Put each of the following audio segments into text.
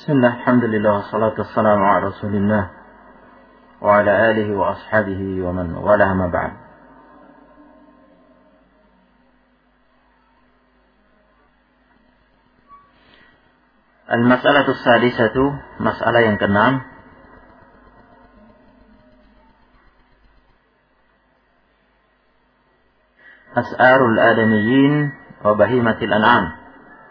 Bismillah, alhamdulillah, salatu wassalamu ala rasulillah wa ala alihi wa ashabihi wa man walaha ma ba'd. Al-mas'alatu sadisatu, masalah yang keenam. As'arul adamiyyin wa bahimatil an'am.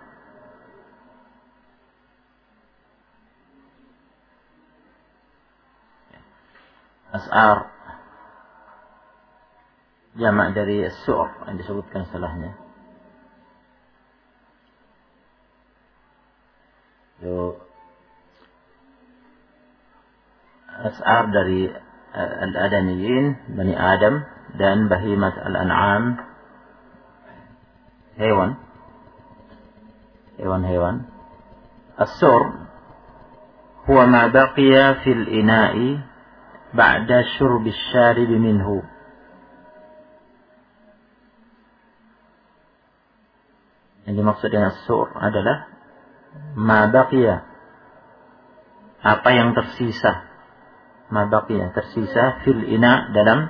As'ar jamak dari as-sur' yang disebutkan setelahnya. As'ar dari al-adamiyyin, Bani Adam, dan bahimat al-an'am, hewan-hewan. As-sur' huwa ma baqiya fil ina'i ba'da syurbi syarib minhu. Yang dimaksud dengan sur adalah ma baqiya, apa yang tersisa. Ma baqiya, tersisa, fil ina, dalam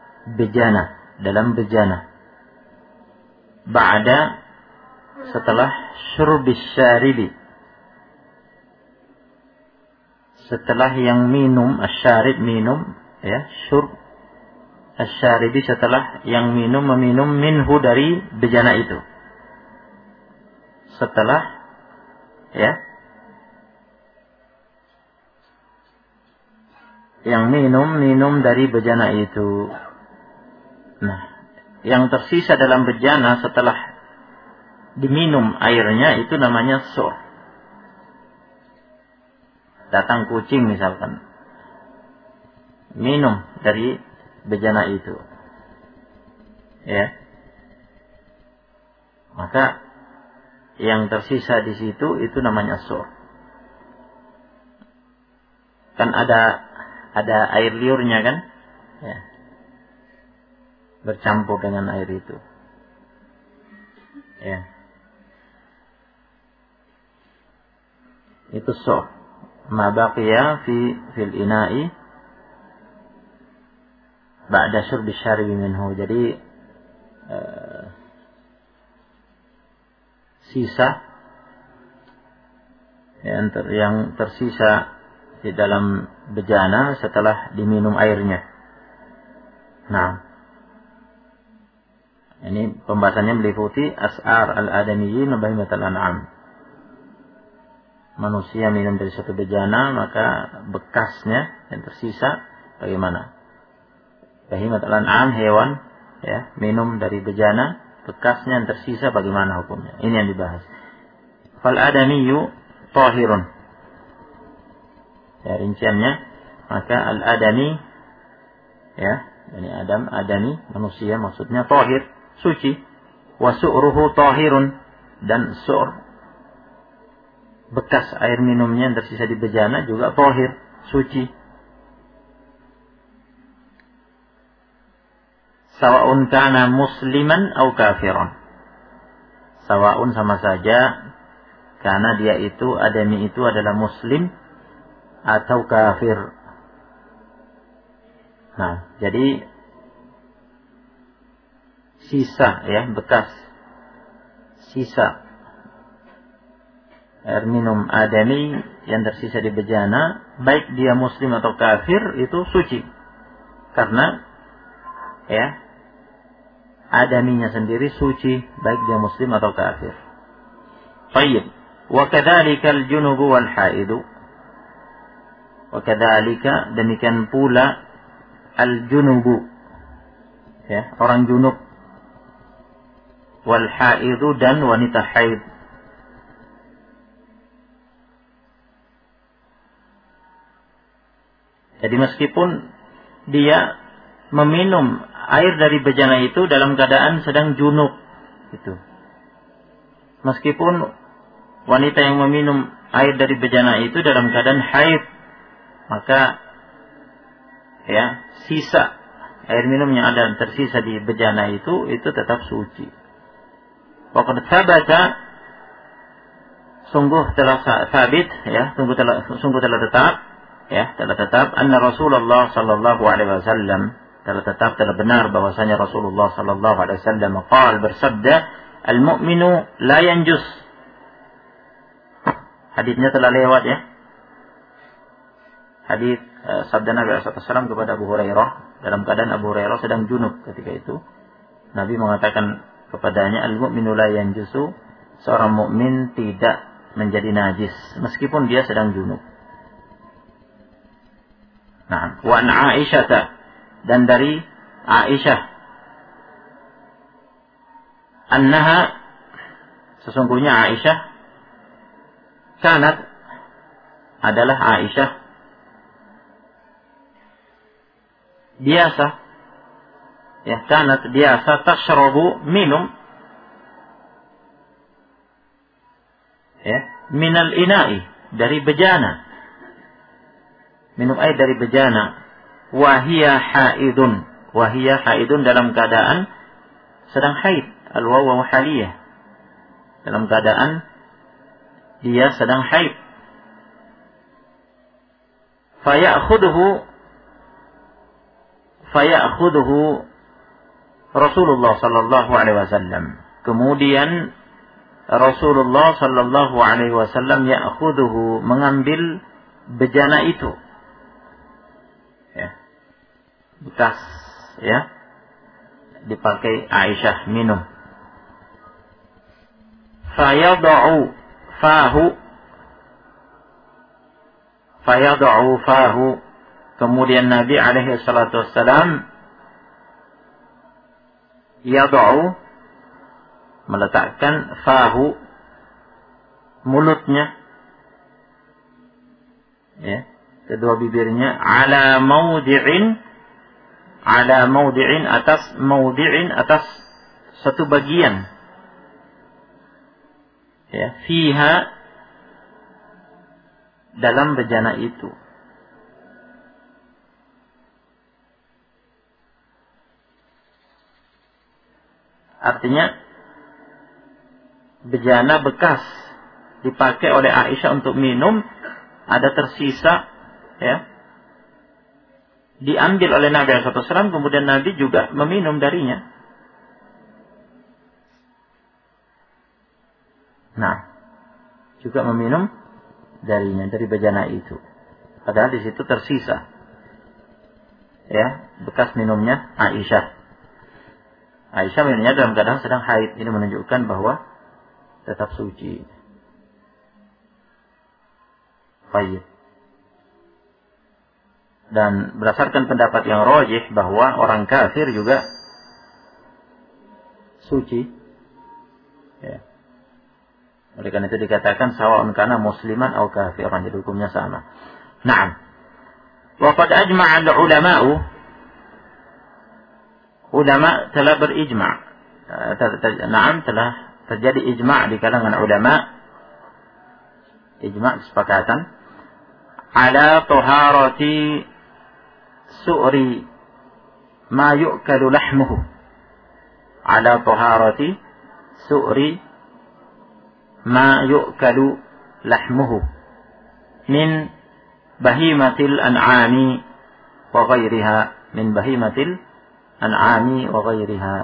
bejana. Ba'da, setelah syurbi syaribi, setelah yang minum, asyarib minum, ya, syurb asyaribi, setelah yang meminum minhu, dari bejana itu. Setelah, ya, yang minum dari bejana itu. Nah, yang tersisa dalam bejana setelah diminum airnya itu namanya sur. Datang kucing misalkan, minum dari bejana itu, ya, maka yang tersisa di situ itu namanya sur. Kan ada air liurnya kan, ya, bercampur dengan air itu, ya, itu sur. Ma baqiya fil ina'i ba'da syurbi syaribi minhu. Jadi sisa yang tersisa di dalam bejana setelah diminum airnya. Nah, ini pembahasannya meliputi as'ar al-adamiyyin wa bahimatul an'am. Manusia minum dari satu bejana, maka bekasnya yang tersisa bagaimana? Bahimatul an'am, hewan, ya, minum dari bejana, bekasnya yang tersisa bagaimana hukumnya? Ini yang dibahas. Fal adamiyyu tahirun. Ya, rinciannya, maka al-adami, ya, Bani Adam, adami, manusia maksudnya tahir, suci. Wa su'ruhu tahirun, dan sur', bekas air minumnya yang tersisa di bejana juga tahir, suci. Sawa'un kana musliman au kafiran. Sawa'un, sama saja, karena dia itu, adami itu adalah muslim atau kafir. Nah, jadi sisa, ya, bekas sisa air minum adami yang tersisa di bejana, baik dia muslim atau kafir, itu suci. Karena, ya, adaminya sendiri suci, baik dia muslim atau kafir. Baik. Wa kadzalika al-junubu wal haidu. Wa kadzalika, demikian pula, al-junubu, ya, orang junub, wal haidu, dan wanita haid. Jadi meskipun dia meminum air dari bejana itu dalam keadaan sedang junub, itu. Meskipun wanita yang meminum air dari bejana itu dalam keadaan haid, maka, ya, sisa air minum yang ada tersisa di bejana itu tetap suci. Wa qad thabata sungguh telah sabit, ya, sungguh telah tetap, ya, telah tetap anna Rasulullah sallallahu alaihi wasallam, telah benar bahwasanya Rasulullah sallallahu alaihi wasallam bersabda, al-mu'minu la yanjus. Hadisnya telah lewat, ya. Hadis sabda Nabi SAW kepada Abu Hurairah dalam keadaan Abu Hurairah sedang junub ketika itu. Nabi mengatakan kepadanya, al-mu'minu la yanjusu, seorang mukmin tidak menjadi najis meskipun dia sedang junub. Nah, wa an Aisyah, dan dari Aisyah, annaha, sesungguhnya Aisyah, kanat, adalah Aisyah biasa, ya, kanat biasa tashrabu, minum, ya, minal ina'i, dari bejana, minum air dari bejana, wahia haidun, dalam keadaan sedang haid, al-wawu haliyah, dalam keadaan dia sedang haid. Fayakhudhu Rasulullah sallallahu alaihi wasallam, kemudian Rasulullah sallallahu alaihi wasallam ya'khudhuhu, mengambil bejana itu, ya, bekas, ya, dipakai Aisyah minum. Fayad'u fahu, kemudian Nabi alaihi salatu wassalam yad'u, meletakkan fahu, mulutnya, ya, kedua bibirnya, ala mawdi'in, atas satu bagian, ya, fiha, dalam bejana itu. Artinya bejana bekas dipakai oleh Aisyah untuk minum, ada tersisa, ya, diambil oleh Nabi SAW, kemudian Nabi juga meminum darinya. Nah, juga meminum darinya, dari bejana itu. Padahal di situ tersisa, ya, bekas minumnya Aisyah. Aisyah minumnya dalam keadaan sedang haid. Ini menunjukkan bahwa tetap suci. Baik. Dan berdasarkan pendapat yang rajih bahwa orang kafir juga suci, ya. Oleh karena itu dikatakan sawa'un kana musliman atau kafiran, jadi hukumnya sama. Naam. Wa qad ajma'a al-ulama'u, ulama telah berijma', telah terjadi ijma' di kalangan ulama, ijma' kesepakatan, ala taharati su'ri ma yu'kalu lahmuhu, ala taharati su'ri ma yu'kalu lahmuhu min bahimatil an'ami wa ghairiha, min bahimatil an'ami wa ghairiha.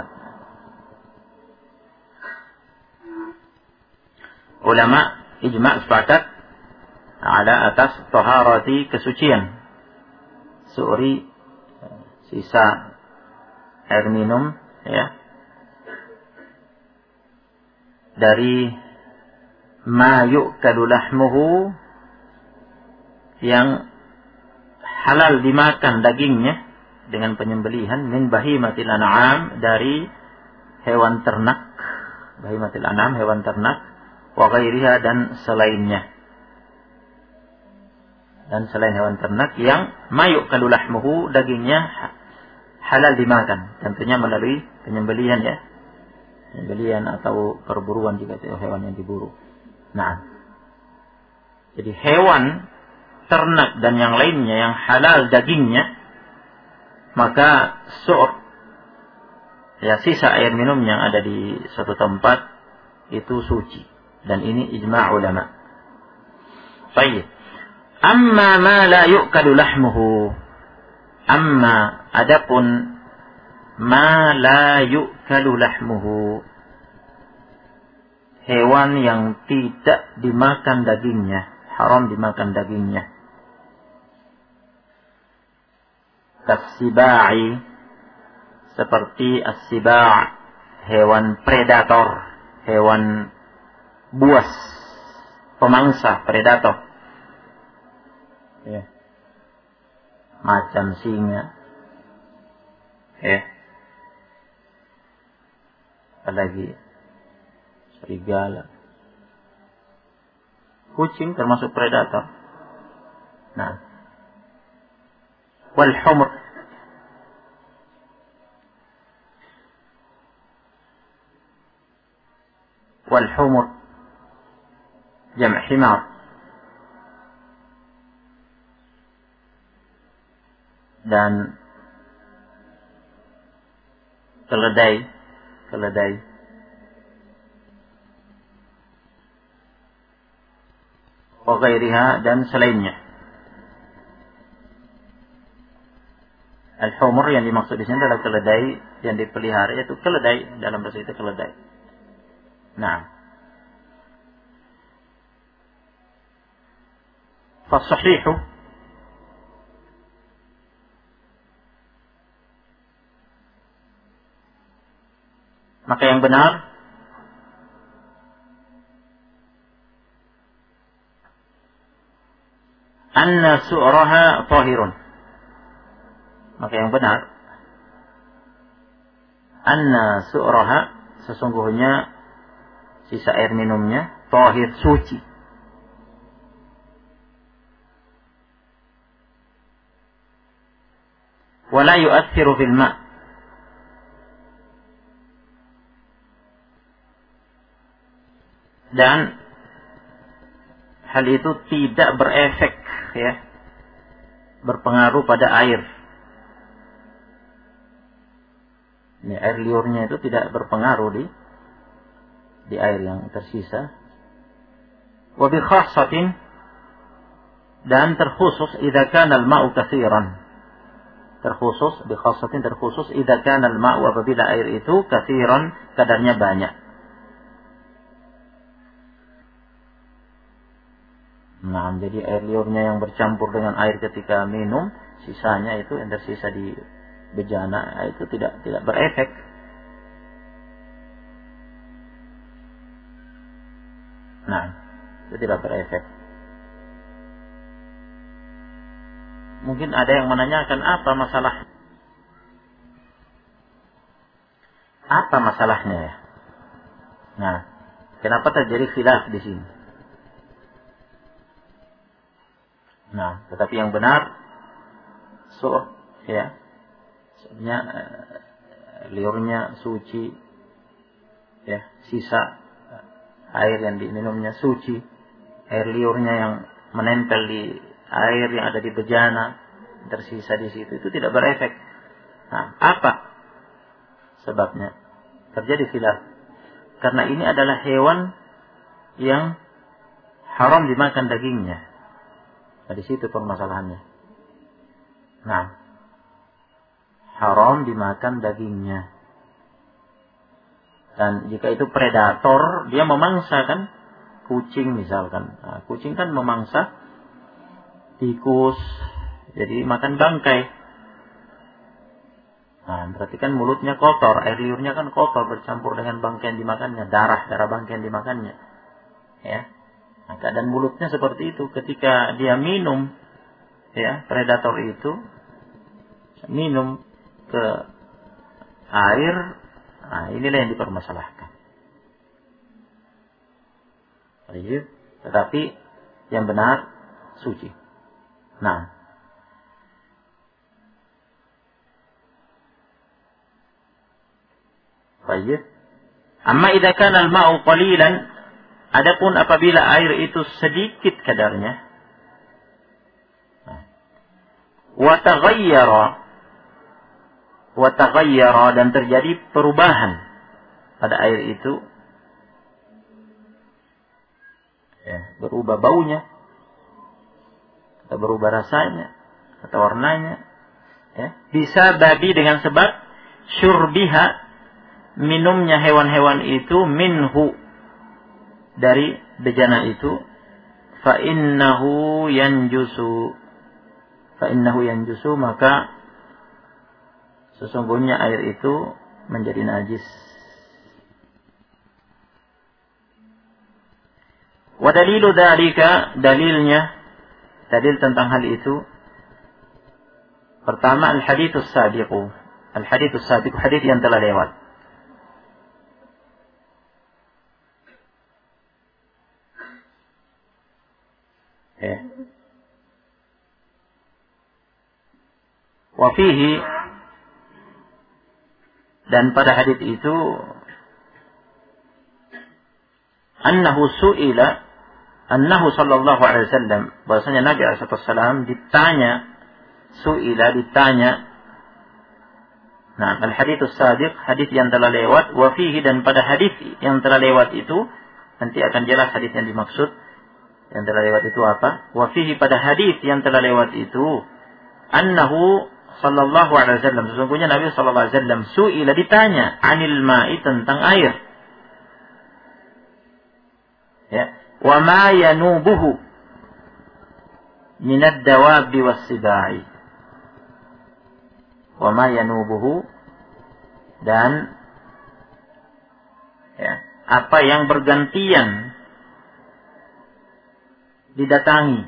Ulama ijma' sepakat ala atas taharati, kesucian, su'ri, sisa air minum, ya, dari ma yu'kalu lahmuhu, yang halal dimakan dagingnya dengan penyembelihan, min bahimatil an'am, dari hewan ternak, bahimatil an'am, hewan ternak, wa ghairiha, dan selainnya, dan selain hewan ternak yang mayuk kalulahmuhu, dagingnya halal dimakan, tentunya melalui penyembelihan, ya, penyembelihan atau perburuan jika itu hewan yang diburu. Nah, jadi hewan ternak dan yang lainnya yang halal dagingnya, maka ya, sisa air minum yang ada di suatu tempat itu suci, dan ini ijma' ulama. Baik. Amma ma la yu'kalu lahmuhu. Amma adapun ma la yu'kalu lahmuhu. Hewan yang tidak dimakan dagingnya, haram dimakan dagingnya. Kasibai, seperti as-siba', hewan predator, hewan buas, pemangsa, predator. Ya. Macan, singa. Ya. Apalagi serigala. Kucing termasuk predator. Nah. Wal humr. Wal humr. Jam' himar. Dan keledai. Wa ghairiha, dan selainnya. Al-humur yang dimaksud di sini adalah keledai yang dipelihara, yaitu keledai, dalam bahasa itu keledai. Nah, fasahihu, maka yang benar anna su'raha tahirun. Maka yang benar anna su'raha, sesungguhnya sisa air minumnya tahir, suci. Wala yu'athiru fil ma', dan hal itu tidak berefek, ya, berpengaruh pada air. Ini air liurnya itu tidak berpengaruh di air yang tersisa. Wa bi khassatin, dan terkhusus idza kana al-ma'u katsiran. Terkhusus bi khassatin, terkhusus idza kana al-ma'u, apabila air itu katsiran, kadarnya banyak. Nah, jadi air liurnya yang bercampur dengan air ketika minum, sisanya itu yang tersisa di bejana, itu tidak berefek. Nah, itu tidak berefek. Mungkin ada yang menanyakan apa masalahnya ya? Nah, kenapa terjadi khilaf di sini? Nah, tetapi yang benar, ya, sebenarnya liurnya suci, ya, sisa air yang diminumnya suci, air liurnya yang menempel di air yang ada di bejana tersisa di situ, itu tidak berefek. Nah, apa sebabnya terjadi khilaf? Karena ini adalah hewan yang haram dimakan dagingnya. Nah, di situ permasalahannya. Nah, haram dimakan dagingnya. Dan jika itu predator, dia memangsa, kan, kucing misalkan. Nah, kucing kan memangsa tikus, jadi makan bangkai. Nah, berarti kan mulutnya kotor, air liurnya kan kotor, bercampur dengan bangkai yang dimakannya, darah bangkai yang dimakannya. Ya. Nah, keadaan mulutnya seperti itu ketika dia minum, ya, predator itu minum ke air. Nah, inilah yang dipermasalahkan. Tetapi yang benar suci. Nah, baik. Amma idza kana al-ma'u qalilan, adapun apabila air itu sedikit kadarnya, wa taghayyara, dan terjadi perubahan pada air itu, ya, berubah baunya, atau berubah rasanya atau warnanya, ya. Bisa babi dengan sebab syurbiha, minumnya hewan-hewan itu, minhu, dari bejana itu, fa innahu yanjusu, maka sesungguhnya air itu menjadi najis. Wa dalilu dzalika, dalil tentang hal itu, pertama al-hadits sabiq, hadits yang telah lewat. Wa fihi, dan pada hadits itu, annahu sallallahu alaihi wasallam, bahwasanya Nabi sallallahu alaihi wasallam ditanya. Nah, al-hadits sabiq, hadits yang telah lewat, wa fihi, dan pada hadits yang telah lewat itu, nanti akan jelas hadits yang dimaksud. Yang telah lewat itu apa? Wa fihi, pada hadits yang telah lewat itu, annahu sallallahu alaihi wasallam, sesungguhnya Nabi sallallahu alaihi wasallam su'ila, ditanya, anil ma'i, tentang air. Ya, wa ma yanubuhu minad dawabi was-sibai. Wa ma yanubuhu, dan ya, apa yang bergantian didatangi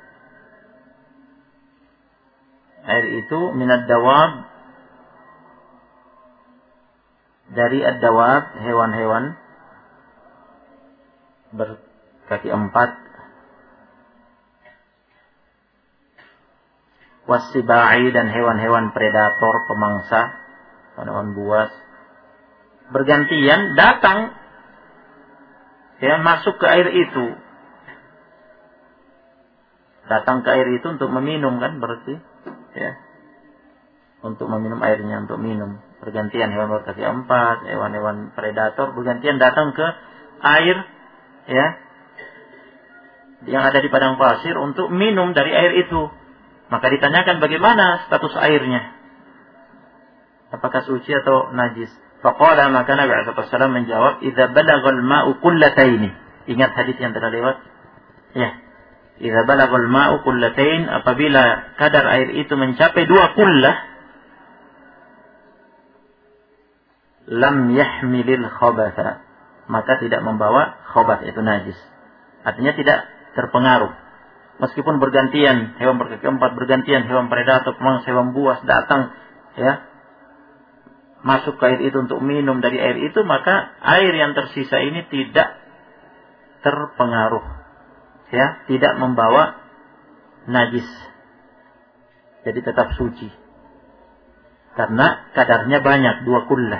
air itu, minad dawab, dari ad-dawab, hewan-hewan berkaki empat, was-sibai, dan hewan-hewan predator, pemangsa, hewan buas, bergantian datang, ya, masuk ke air itu. Datang ke air itu untuk meminum, kan, berarti, ya, untuk meminum airnya, untuk minum. Bergantian hewan berkaki empat, hewan-hewan predator bergantian datang ke air, ya, yang ada di padang pasir untuk minum dari air itu. Maka ditanyakan bagaimana status airnya, apakah suci atau najis. Faqala, maka Nabi sallallahu alaihi wasallam menjawab, idza balagal ma'u qullataini. Ingat hadis yang telah lewat, ya. Idza balagal ma'u qullatain, apabila kadar air itu mencapai 2 qullah, lam yahmilil khabatha, maka tidak membawa khabath, itu najis. Artinya tidak terpengaruh. Meskipun bergantian hewan berkaki empat, bergantian hewan predator, pemangsa, hewan buas datang, ya, masuk ke air itu untuk minum dari air itu, maka air yang tersisa ini tidak terpengaruh, ya, tidak membawa najis, jadi tetap suci karena kadarnya banyak, 2 qullah.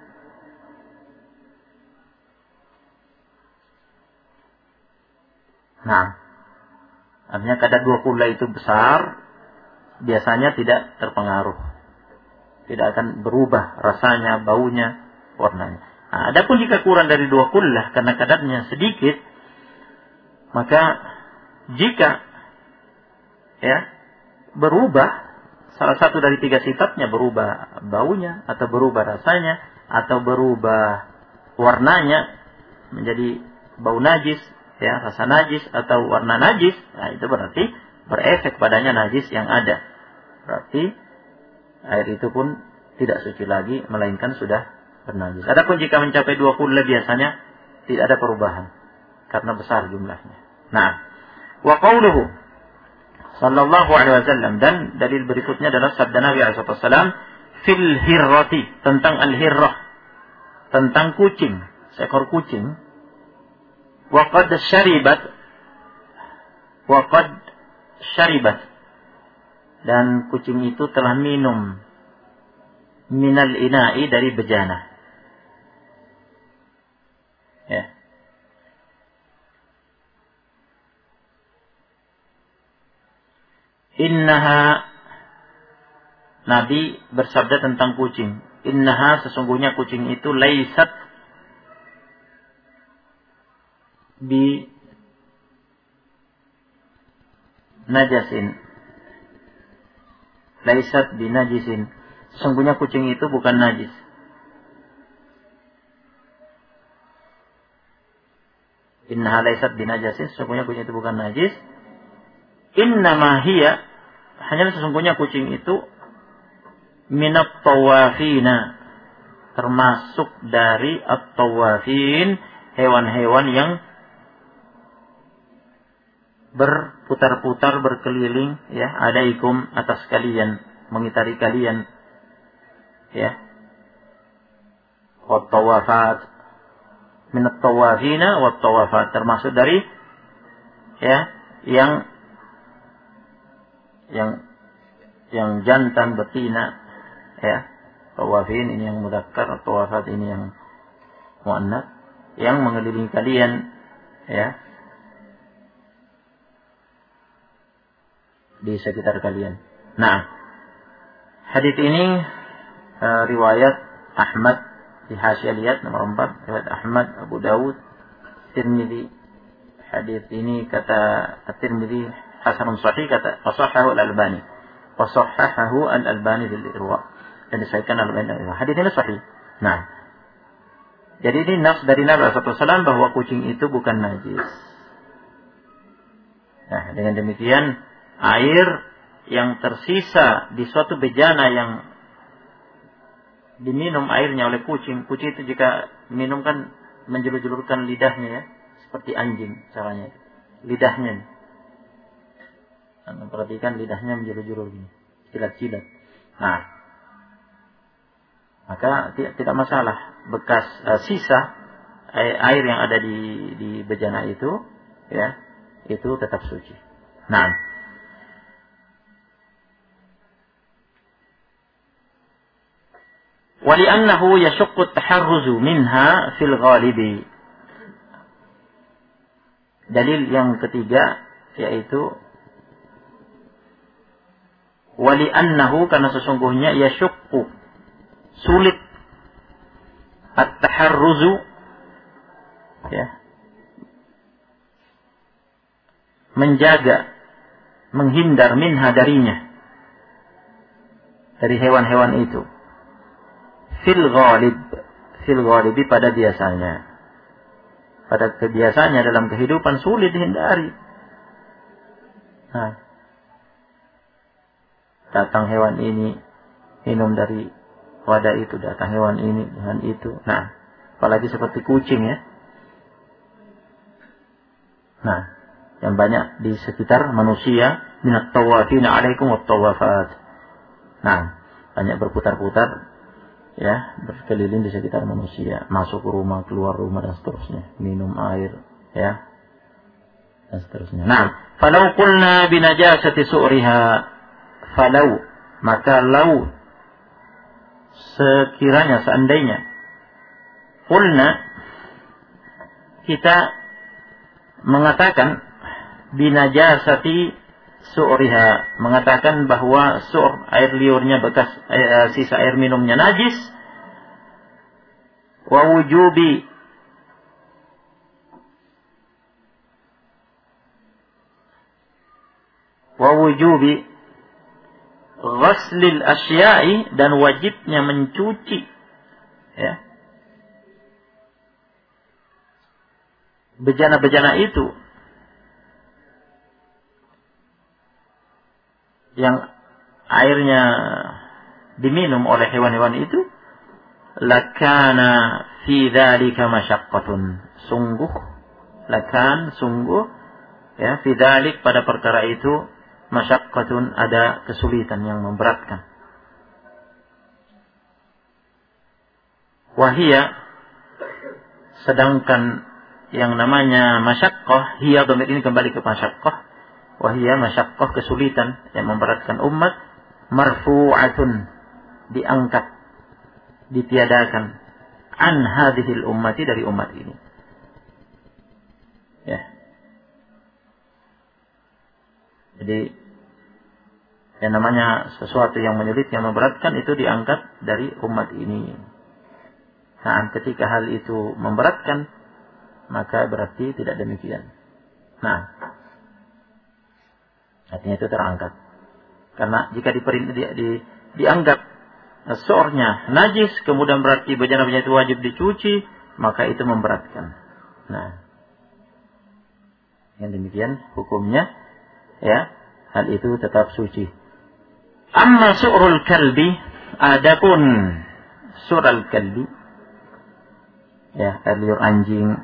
Nah, artinya kadar 2 qullah itu besar, biasanya tidak terpengaruh, tidak akan berubah rasanya, baunya, warnanya. Nah, adapun jika kurang dari 2 qullah karena kadarnya sedikit, maka jika, ya, berubah salah satu dari 3 sifatnya, berubah baunya atau berubah rasanya atau berubah warnanya menjadi bau najis, ya, rasa najis atau warna najis, nah itu berarti berefek padanya najis yang ada. Berarti air itu pun tidak suci lagi, melainkan sudah bernajis. Adapun jika mencapai 2 qullah biasanya tidak ada perubahan karena besar jumlahnya. Nah, wa qauluhu sallallahu alaihi wasallam, dan dalil berikutnya adalah sabda Nabi sallallahu alaihi wasallam fil hirrati, tentang al-hirrah, tentang kucing, seekor kucing. Wa qad syaribat, dan kucing itu telah minum minal ina'i, dari bejana, ya. Innaha, Nabi bersabda tentang kucing, innaha, sesungguhnya kucing itu, laisat bi najasin. Laisat binajisin. Sesungguhnya kucing itu bukan najis. Innaha laisat binajasin. Sesungguhnya kucing itu bukan najis. Innama hiya, hanya sesungguhnya kucing itu minat tawafina, termasuk dari at-tawafin, hewan-hewan yang berputar-putar, berkeliling, ya, alaikum, atas kalian, mengitari kalian, ya. Wat-tawafat, minat tawafina wat-tawafat, termasuk dari, ya, yang jantan, betina, ya. Tawafin ini yang mudzakkar, tawafat ini yang muannats, yang mengelilingi kalian, ya, di sekitar kalian. Nah, hadits ini riwayat Ahmad, di Hasyiah lihat nomor 4, riwayat Ahmad, Abu Dawud, Tirmidzi. Hadits ini kata At-Tirmidzi hasanun sahih, kata Shahhahu Al-Albani. Shahhahu Al-Albani fil Irwa. Dan disahihkan Al-Albani. Hadits ini sahih. Nah, jadi ini nas dari Nabi SAW bahwa kucing itu bukan najis. Nah, dengan demikian air yang tersisa di suatu bejana yang diminum airnya oleh kucing itu jika minum kan menjulur-julurkan lidahnya, ya, seperti anjing caranya. Lidahnya. Anda perhatikan lidahnya menjulur-julur gini, jilat-jilat. Nah, maka tidak masalah bekas sisa air yang ada di bejana itu, ya, itu tetap suci. Nah, wali'annahu yashuqqu at-taharruzu minha fil ghalibi. Dalil yang ketiga yaitu wali'annahu, karena sesungguhnya yashuqqu, sulit, at-taharruzu, ya, menjaga, menghindar minha darinya, dari hewan-hewan itu, fil ghalibi, pada biasanya, pada kebiasaannya dalam kehidupan sulit dihindari. Nah, datang hewan ini minum dari wadah itu, datang hewan ini dengan itu. Nah, apalagi seperti kucing, ya. Nah, yang banyak di sekitar manusia, minat tawafina alaikum wat tawafat. Nah, banyak berputar-putar, ya, berkeliling di sekitar manusia, masuk rumah, keluar rumah, dan seterusnya, minum air, ya, dan seterusnya. Nah, falau qulna binajasati su'riha, falau, maka lau, sekiranya, seandainya, qulna, kita mengatakan binajasati su'riha, mengatakan bahwa sur', air liurnya, bekas sisa air minumnya najis, wa wujubi ghaslil asya'i, dan wajibnya mencuci, ya, bejana-bejana itu yang airnya diminum oleh hewan-hewan itu, lakana fi dzalika masyaqqatun, sungguh, ya, fi dzalik, pada perkara itu, masyaqqatun, ada kesulitan yang memberatkan. Wahia, sedangkan yang namanya masyaqqah, hiya dhamir ini kembali ke masyaqqah, wahia masyaqqah, kesulitan yang memberatkan umat, marfu'atun, diangkat, ditiadakan, an hadhil ummati, dari umat ini, ya. Jadi yang namanya sesuatu yang menyulit, yang memberatkan, itu diangkat dari umat ini. Nah, ketika hal itu memberatkan, maka berarti tidak demikian. Nah, Artinya itu terangkat. Karena jika dianggap sornya najis, kemudian berarti bejana-bejana itu wajib dicuci, maka itu memberatkan. Nah, yang demikian hukumnya, ya, hal itu tetap suci. Amma su'rul kalbi, adapun su'rul kalbi, ya, air liur anjing,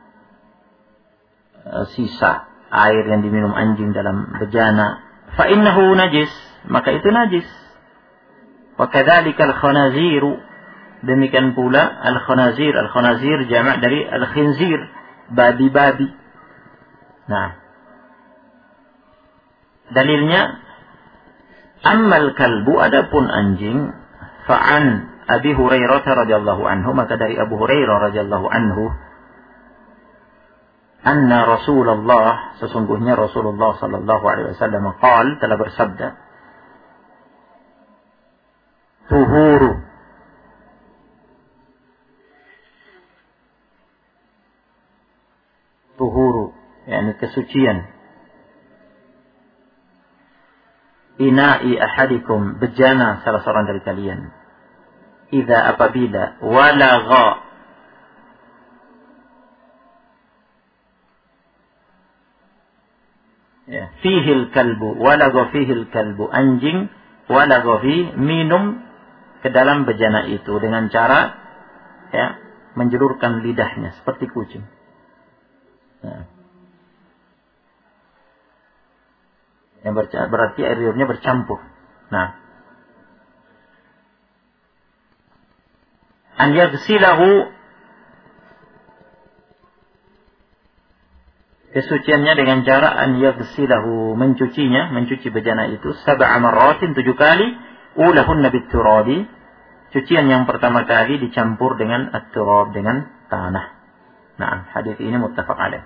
sisa air yang diminum anjing dalam bejana, fa innahu najis, maka itu najis. Wa kadzalika al-khanaziru, demikian pula al-khanazir. Al-khanazir jamak dari al-khinzir, babi-babi. Nah, dalilnya ammal kalbu, adapun anjing, fa'an Abi Hurairah radhiyallahu anhu, maka dari Abu Hurairah radhiyallahu anhu, anna Rasulullah, sesungguhnya Rasulullah sallallahu alaihi wasallam qaal, telah bersabda, tuhuru, yakni kesucian, ina'i ahadikum, bejana salah seorang dari kalian, idza apabila walagha, ya, fihil kalbu, walagha fihil kalbu, anjing, walagha fi, minum ke dalam bejana itu dengan cara, ya, menjulurkan lidahnya seperti kucing. Nah, yang berarti air liurnya bercampur. Nah, an yaghsilahu, kesuciannya dengan cara an yaghsilahu, mencucinya, mencuci bejana itu 7 marratin, 7 kali, ulahunna bit-turabi, cucian yang pertama kali dicampur dengan at-turab, dengan tanah. Nah, hadis ini muttafaq alaih.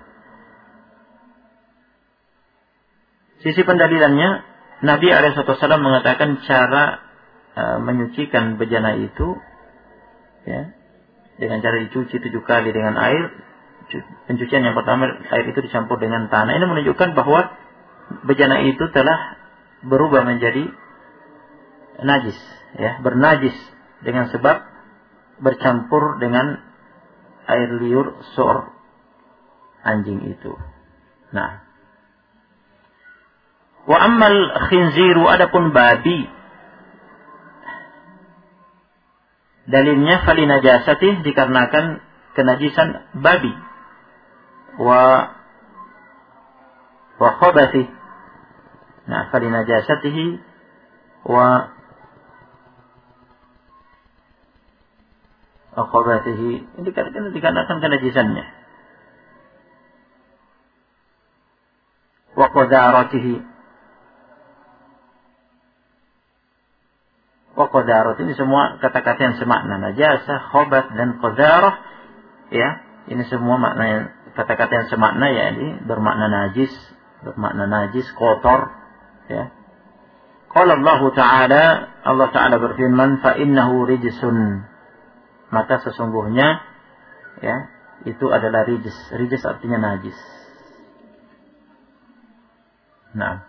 Sisi pendalilannya, Nabi SAW mengatakan cara menyucikan bejana itu, ya, dengan cara dicuci 7 kali dengan air. Pencucian yang pertama, air itu dicampur dengan tanah. Ini menunjukkan bahwa bejana itu telah berubah menjadi najis, ya, bernajis dengan sebab bercampur dengan air liur sur anjing itu. Nah, wa ammal khinziru, adapun babi, dalilnya fali najasatih, dikarenakan kenajisan babi, wa khabathih. Nah, fali najasatihi wa khabathihi, ini dikarenakan kenajisannya, wa qadaratihi, wa qadarat, ini semua kata-kata yang semakna, najasah, khabath dan qadarah, ya, ini semua makna kata-kata yang semakna, yakni bermakna najis, kotor, ya. Qala Allah Ta'ala, Allah Ta'ala berfirman, fa innahu rijsun, maka sesungguhnya, ya, itu adalah rijis. Rijis artinya najis. Nah,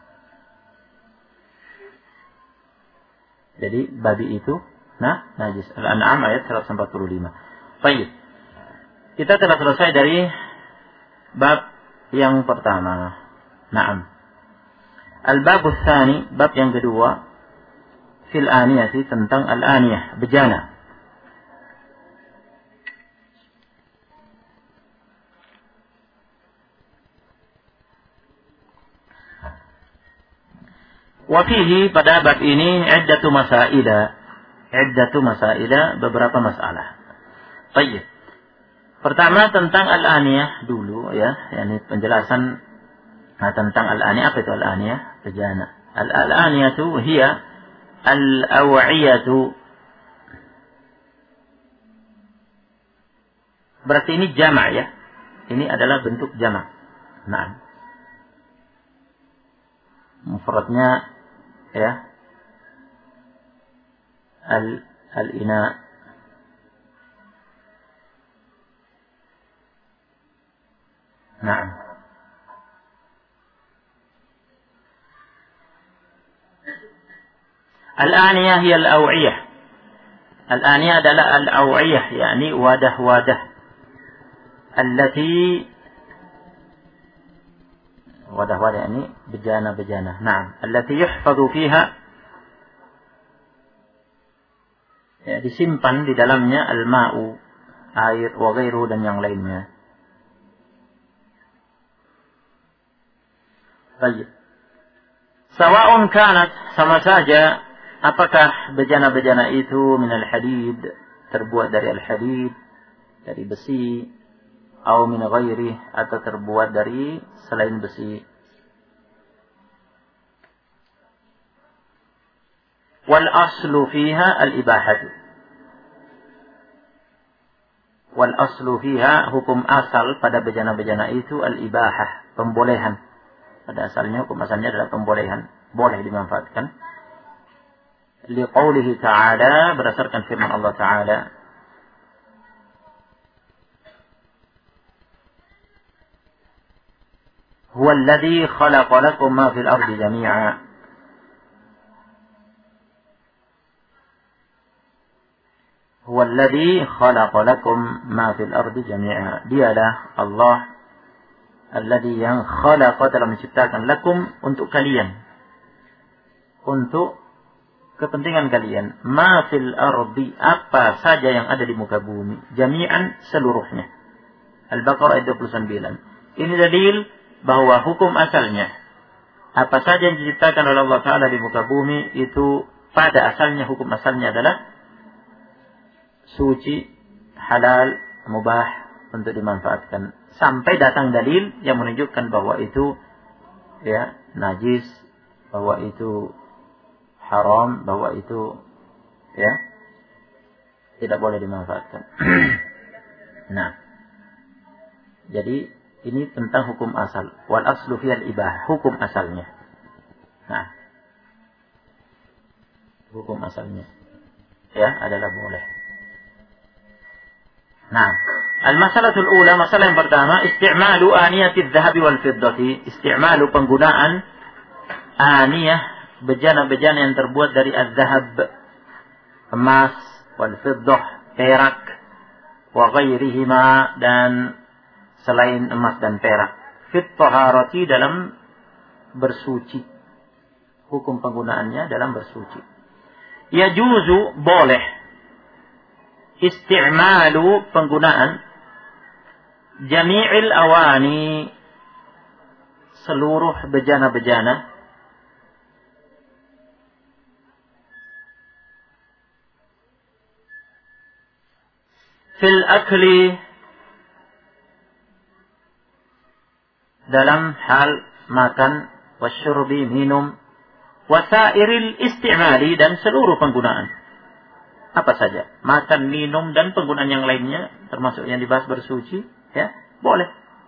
jadi babi itu, nah, najis. Al-An'am ayat 145. Baik, kita telah selesai dari bab yang pertama. Naam. Al-bab tsani, bab yang kedua, fil aniyati, tentang al-aniyah, bejana. Wa fihi, pada bab ini, iddatu masaila, beberapa masalah. Baik. Pertama tentang al-aniyah dulu, ya, yakni penjelasan tentang al-aniyah. Apa itu al-aniyah? Bejana. Al-aniyatu hiya al-aw'iyatu. Berarti ini jama', ya. Ini adalah bentuk jama'. Nah, mufradnya, ya, al-ina. Nah, Al-aniyah hiya al-aw'iyah. Al-aniyah adalah al-aw'iyah, yakni wadah-wadah. Allati wadah-wadah ini bejana-bejana. Naam, allati yuhfadhu fiha, ya, disimpan di dalamnya al-ma'u, air, wa ghairu, dan yang lainnya. Baik. Sawa'un kanat, sama saja apakah bejana-bejana itu minal hadid, terbuat dari al-hadid, dari besi, atau min ghairi, atau terbuat dari selain besi. Wal aslu fiha al-ibahatu. Wal aslu fiha, hukum asal pada bejana-bejana itu al-ibahah, pembolehan. Pada asalnya hukum asalnya adalah pembolehan, boleh dimanfaatkan. Liqaulihi ta'ala, berdasarkan firman Allah Ta'ala, huwa alladhi khalaqa lakum ma fil ardi jami'a. Huwa alladhi khalaqa lakum ma fil ardi jami'a. Dialah Allah alladhi yang khalaqa, telah menciptakan, lakum, untuk kalian, untuk kepentingan kalian, ma fil ardi, apa saja yang ada di muka bumi, jami'an, seluruhnya. Al-Baqarah ayat 29. Ini dalil bahwa hukum asalnya, apa saja yang diciptakan oleh Allah Ta'ala di muka bumi, itu pada asalnya, hukum asalnya adalah suci, halal, mubah untuk dimanfaatkan. Sampai datang dalil yang menunjukkan bahwa itu, ya, najis, bahwa itu haram, bahwa itu, ya, tidak boleh dimanfaatkan. Nah, jadi ini tentang hukum asal. Wal aslu fiyal ibah, hukum asalnya. Nah, hukum asalnya, ya, adalah boleh. Nah, al-masalatul ula, masalah yang pertama, isti'malu aniyatiz zahabi wal fiddati, isti'malu, penggunaan aniyah, bejana-bejana yang terbuat dari az-zahab, emas, wal fiddah, perak, wa ghairihima, dan selain emas dan perak, fit taharati, dalam bersuci. Hukum penggunaannya dalam bersuci. Yajuzu, boleh, isti'malu, penggunaan, jami'il awani, seluruh bejana-bejana, fil akli, dalam hal makan, wasyurbi, minum, wasairil isti'mali, dan seluruh penggunaan. Apa saja, makan, minum, dan penggunaan yang lainnya, termasuk yang dibahas bersuci, ya, boleh.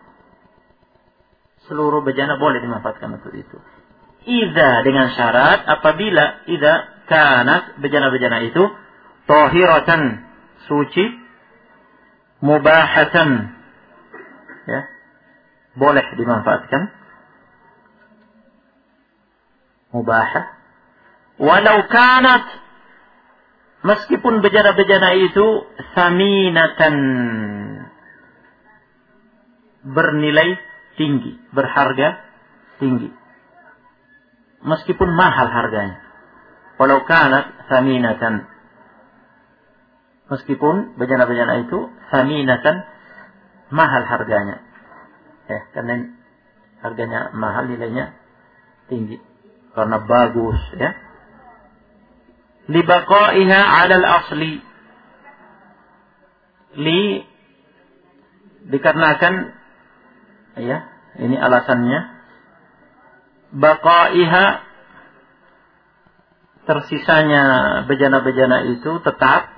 Seluruh bejana boleh dimanfaatkan untuk itu. Idza, dengan syarat, apabila idza kanat, bejana-bejana itu tahiratan, suci, mubahatan, ya, boleh dimanfaatkan, mubahah, walau kanat, meskipun bejana-bejana itu saminatan, bernilai tinggi, berharga tinggi, meskipun mahal harganya. Walau kanat saminatan, meskipun bejana-bejana itu saminatan, mahal harganya. Karena harganya mahal, nilainya tinggi, karena bagus, ya. Libaqaiha 'alal asli, dikarenakan, ya, ini alasannya, baqaiha, tersisanya bejana-bejana itu tetap,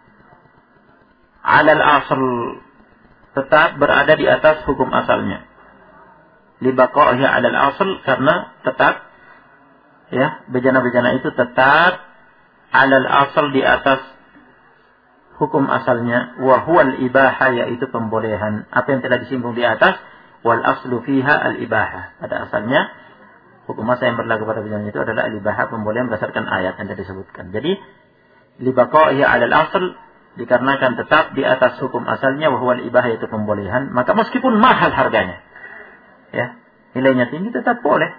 'alal asl, tetap berada di atas hukum asalnya. Libaqaiha 'alal asl, karena tetap, ya, bejana-bejana itu tetap alal asal, di atas hukum asalnya. Wa huwal ibahah, yaitu pembolehan. Apa yang telah disinggung di atas, wal aslu fiha al ibahah, pada asalnya Hukum asal yang berlaku pada bejana itu adalah al-ibahah, pembolehan berdasarkan ayat yang tadi disebutkan. Jadi libaqa'ihi 'alal asl, dikarenakan tetap di atas hukum asalnya, wa huwa al-ibahah, yaitu pembolehan, maka meskipun mahal harganya, ya, nilainya tinggi tetap boleh.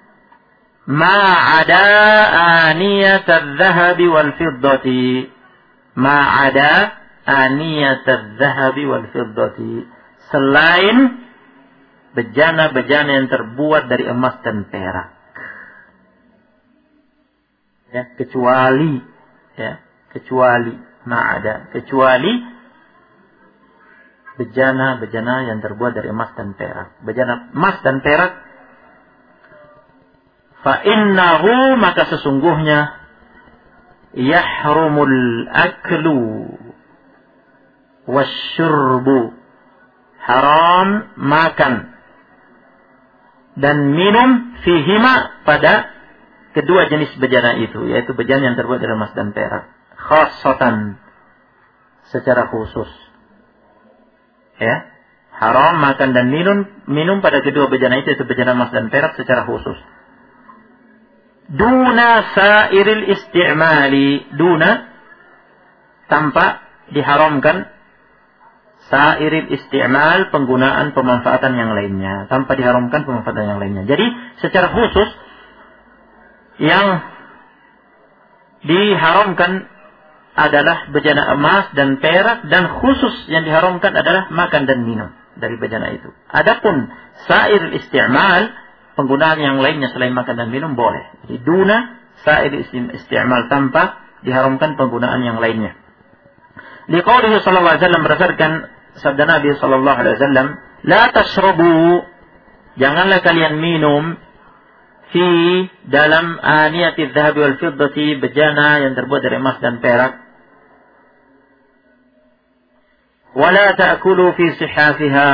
Ma'ada aniyat adz-dzahabi wal fiddati. Ma'ada aniyat adz-dzahabi wal fiddati. Selain bejana-bejana yang terbuat dari emas dan perak. Ya, kecuali ma'ada, kecuali bejana-bejana yang terbuat dari emas dan perak. Bejana emas dan perak, fa innahu, maka sesungguhnya yahrumul aklu wasyurbu, haram makan dan minum, fihima, pada kedua jenis bejana itu, yaitu bejana yang terbuat dari emas dan perak, khassatan, secara khusus. Ya, haram makan dan minum pada kedua bejana itu, yaitu bejana emas dan perak secara khusus. Duna sairil isti'mali, duna, tanpa diharamkan, sairil isti'mal, penggunaan pemanfaatan yang lainnya, tanpa diharamkan pemanfaatan yang lainnya. Jadi secara khusus yang diharamkan adalah bejana emas dan perak, dan khusus yang diharamkan adalah makan dan minum dari bejana itu. Adapun sairil isti'mal, penggunaan yang lainnya selain makan dan minum boleh. Jadi duna sairil isti'mal, tanpa diharamkan penggunaan yang lainnya. Liqaulihi sallallahu alaihi wasallam, berdasarkan sabda Nabi sallallahu alaihi wasallam, la tashrabu, janganlah kalian minum, fi, dalam aniyati dzahabi wal fiddati, bejana yang terbuat dari emas dan perak. Wala ta'kulu fi sihafiha,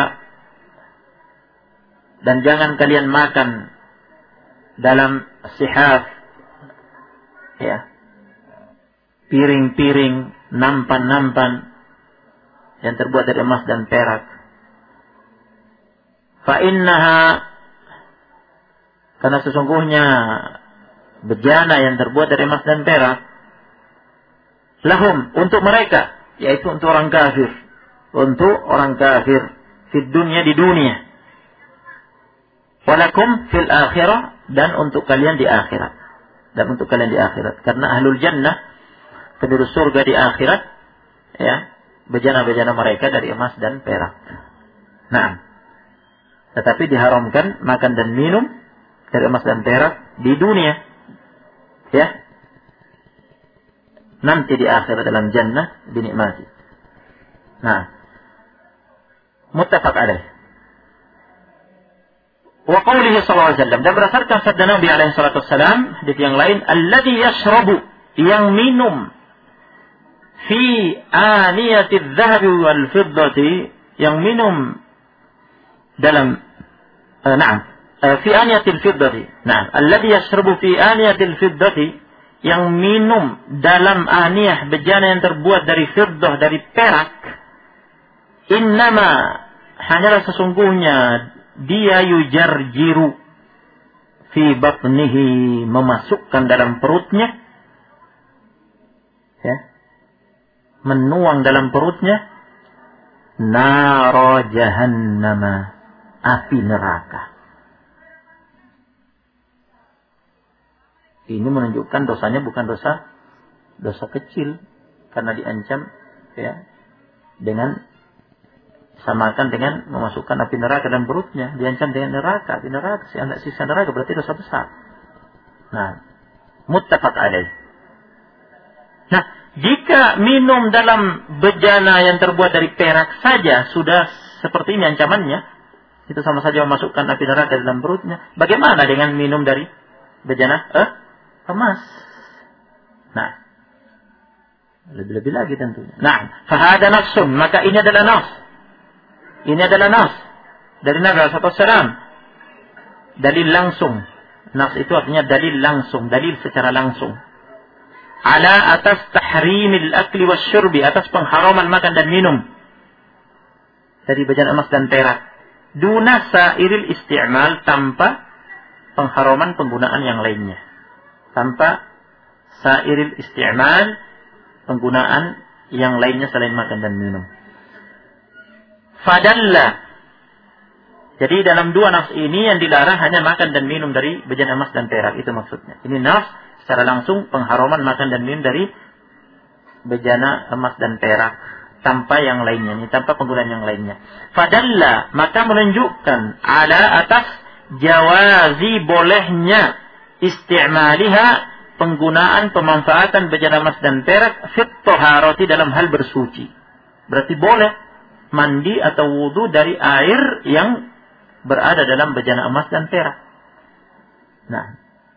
dan jangan kalian makan dalam sihaf, ya, piring-piring, nampan-nampan yang terbuat dari emas dan perak. Fa innaha, karena sesungguhnya bejana yang terbuat dari emas dan perak, lahum, untuk mereka, yaitu untuk orang kafir, fid dunya, di dunia, walakum fil akhirah, dan untuk kalian di akhirat, karena ahlul jannah, penduduk surga di akhirat, ya, bejana-bejana mereka dari emas dan perak. Nah, tetapi diharamkan makan dan minum dari emas dan perak di dunia, ya, nanti di akhirat dalam jannah dinikmati. Nah, muttafaq alaih. Wa qawlihi sallallahu alaihi wasallam, dan berdasarkan sabda Nabi alaihi salatu wasallam, hadits yang lain, alladhi yashrabu, yang minum, fi aniyati dzahabi wal fiddati, yang minum dalam fi aniyatil fiddati. Nah, alladhi yashrabu fi aniyatil fiddati, yang minum dalam aniyah, bejana yang terbuat dari fiddah, dari perak, innama, hanyalah sesungguhnya, dia yujarjiru fi batnihi, memasukkan dalam perutnya, ya, menuang dalam perutnya, nara jahannama, api neraka. Ini menunjukkan dosanya bukan dosa kecil, karena diancam, ya, dengan samakan dengan memasukkan api neraka dalam perutnya, diancam dengan neraka, api neraka, sisa neraka, berarti dosa besar. Nah, muttafaq alaih. Nah, jika minum dalam bejana yang terbuat dari perak saja sudah seperti ini ancamannya, itu sama saja memasukkan api neraka dalam perutnya. Bagaimana dengan minum dari bejana emas? Nah, lebih-lebih lagi tentunya. Nah, fahada nafsun, maka ini adalah nafs. Ini adalah nafs dari Nabi SAW. Dalil langsung. Nafs itu artinya dalil langsung, dalil secara langsung. Ala, atas tahrimil akli wasyurbi, atas pengharaman makan dan minum dari bejana emas dan perak. Duna sairil isti'mal, tanpa pengharaman penggunaan yang lainnya. Tanpa sairil isti'mal, penggunaan yang lainnya selain makan dan minum. Fadalla. Jadi dalam dua nafs ini yang dilarang hanya makan dan minum dari bejana emas dan perak. Itu maksudnya. Ini nafs secara langsung pengharaman makan dan minum dari bejana emas dan perak. Tanpa yang lainnya. Ini tanpa penggunaan yang lainnya. Fadalla. Maka menunjukkan ala atas jawazi bolehnya isti'maliha, penggunaan pemanfaatan bejana emas dan perak fit taharati, dalam hal bersuci. Berarti boleh mandi atau wudu dari air yang berada dalam bejana emas dan perak. Nah,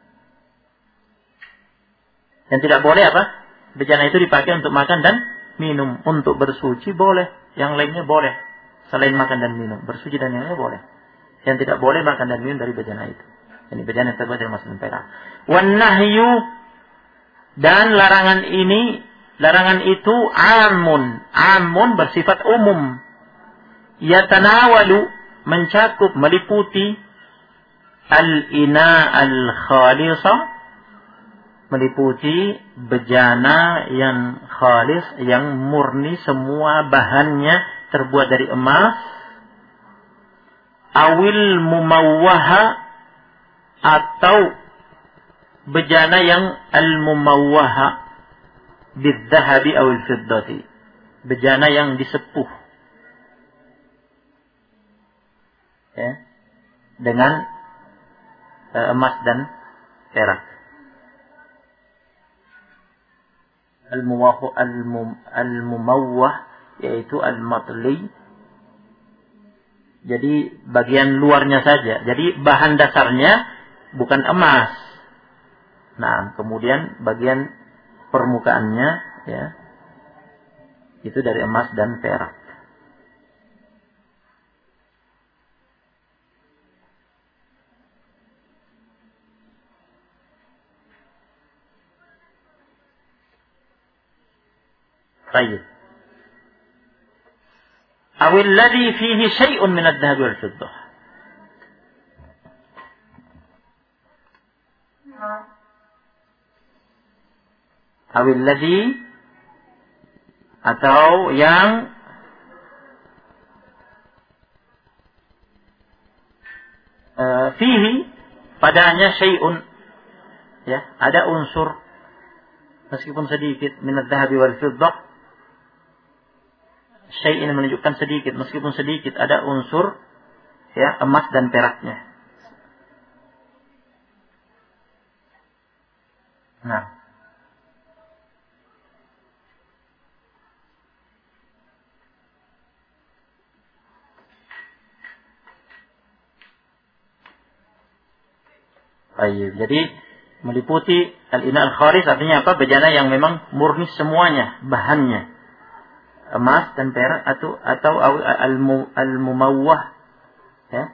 yang tidak boleh apa? Bejana itu dipakai untuk makan dan minum. Untuk bersuci boleh, yang lainnya boleh. Selain makan dan minum, bersuci dan yang lainnya boleh. Yang tidak boleh makan dan minum dari bejana itu. Ini bejana yang terbuat dari emas dan perak. Wan nahyu, dan larangan itu amun bersifat umum. Yatanawalu, mencakup, meliputi al-ina al-khalisa, meliputi bejana yang khalis, yang murni, semua bahannya terbuat dari emas, awil mumawwaha, atau bejana yang al-mumawwaha bidzahabi awil fiddati, bejana yang disepuh ya, dengan emas dan perak. Al-mumawwah yaitu al-matli, jadi bagian luarnya saja. Jadi bahan dasarnya bukan emas. Nah, kemudian bagian permukaannya ya, itu dari emas dan perak. Baik. Awil ladzi fihi syai'un min adh-dhahab wal fiddah. Awil ladzi, atau yang fihi, padanya syai'un ya, ada unsur meskipun sedikit min adh-dhahab wal fiddah. Syai' ini menunjukkan sedikit, meskipun sedikit ada unsur ya, emas dan peraknya. Nah, baik. Jadi meliputi al-ina al-kharis, artinya apa? Bejana yang memang murni semuanya bahannya, emas dan perak, atau al-mumawwah ya,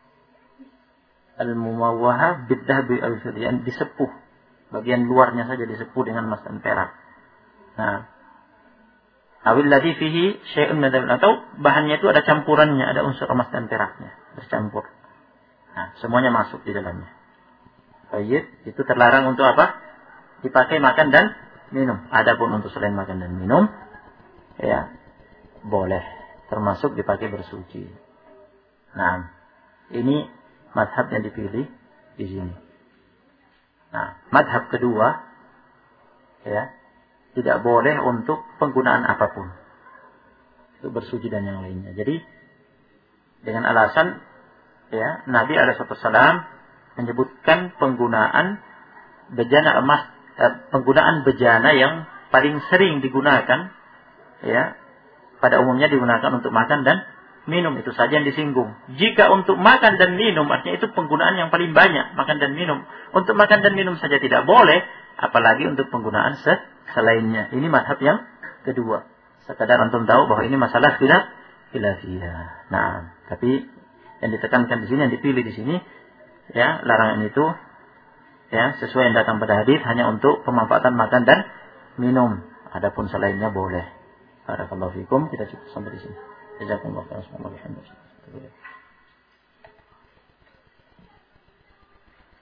al-mumawwah bidzahabi al-fiddah, yang disepuh, bagian luarnya saja disepuh dengan emas dan perak. Nah, awil ladzi fihi syai'un min adh-dhahab, atau bahannya itu ada campurannya, ada unsur emas dan peraknya bercampur. Nah, semuanya masuk di dalamnya. Baik, itu terlarang untuk apa? Dipakai makan dan minum. Adapun untuk selain makan dan minum ya boleh, termasuk dipakai bersuci. Nah, ini mazhab yang dipilih di sini. Nah, mazhab kedua ya, tidak boleh untuk penggunaan apapun untuk bersuci dan yang lainnya. Jadi dengan alasan ya, Nabi alaihissalam menyebutkan penggunaan bejana emas, penggunaan bejana yang paling sering digunakan ya, pada umumnya digunakan untuk makan dan minum, itu saja yang disinggung. Jika untuk makan dan minum, artinya itu penggunaan yang paling banyak, makan dan minum. Untuk makan dan minum saja tidak boleh, apalagi untuk penggunaan selainnya. Ini mazhab yang kedua. Sekadar antum tahu bahwa ini masalah khilafiyah. Nah, tapi yang ditekankan di sini, yang dipilih di sini ya, larangan itu ya sesuai yang datang pada hadis, hanya untuk pemanfaatan makan dan minum. Adapun selainnya boleh. Barakallahu fikum, kita cukup sampai di sini. Jazakumullahu khairan.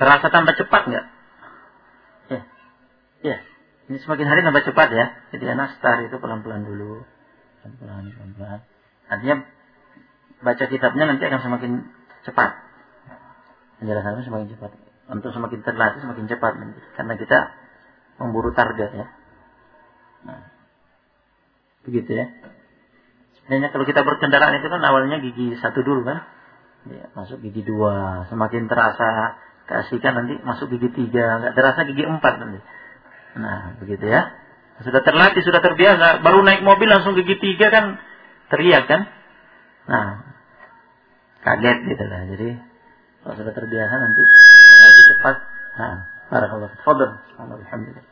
Terasa tambah cepat nggak? Ya. Ya. Ini semakin hari tambah cepat ya. Jadi nastar itu pelan-pelan dulu. Pelan-pelan. Artinya baca kitabnya nanti akan semakin cepat. Penjelasannya semakin cepat. Untuk semakin terlatih semakin cepat nanti. Karena kita memburu target ya. Nah, begitu ya. Sebenarnya kalau kita berkendaraan itu kan awalnya gigi 1 dulu kan. Ya, masuk gigi 2. Semakin terasa keasikan nanti masuk gigi 3. Nggak terasa gigi 4 nanti. Nah, begitu ya. Sudah terlatih, sudah terbiasa. Baru naik mobil langsung gigi 3 kan teriak kan. Nah, kaget gitu lah. Jadi kalau sudah terbiasa nanti lebih cepat. Nah, barakallahu. Fadhil. Alhamdulillah.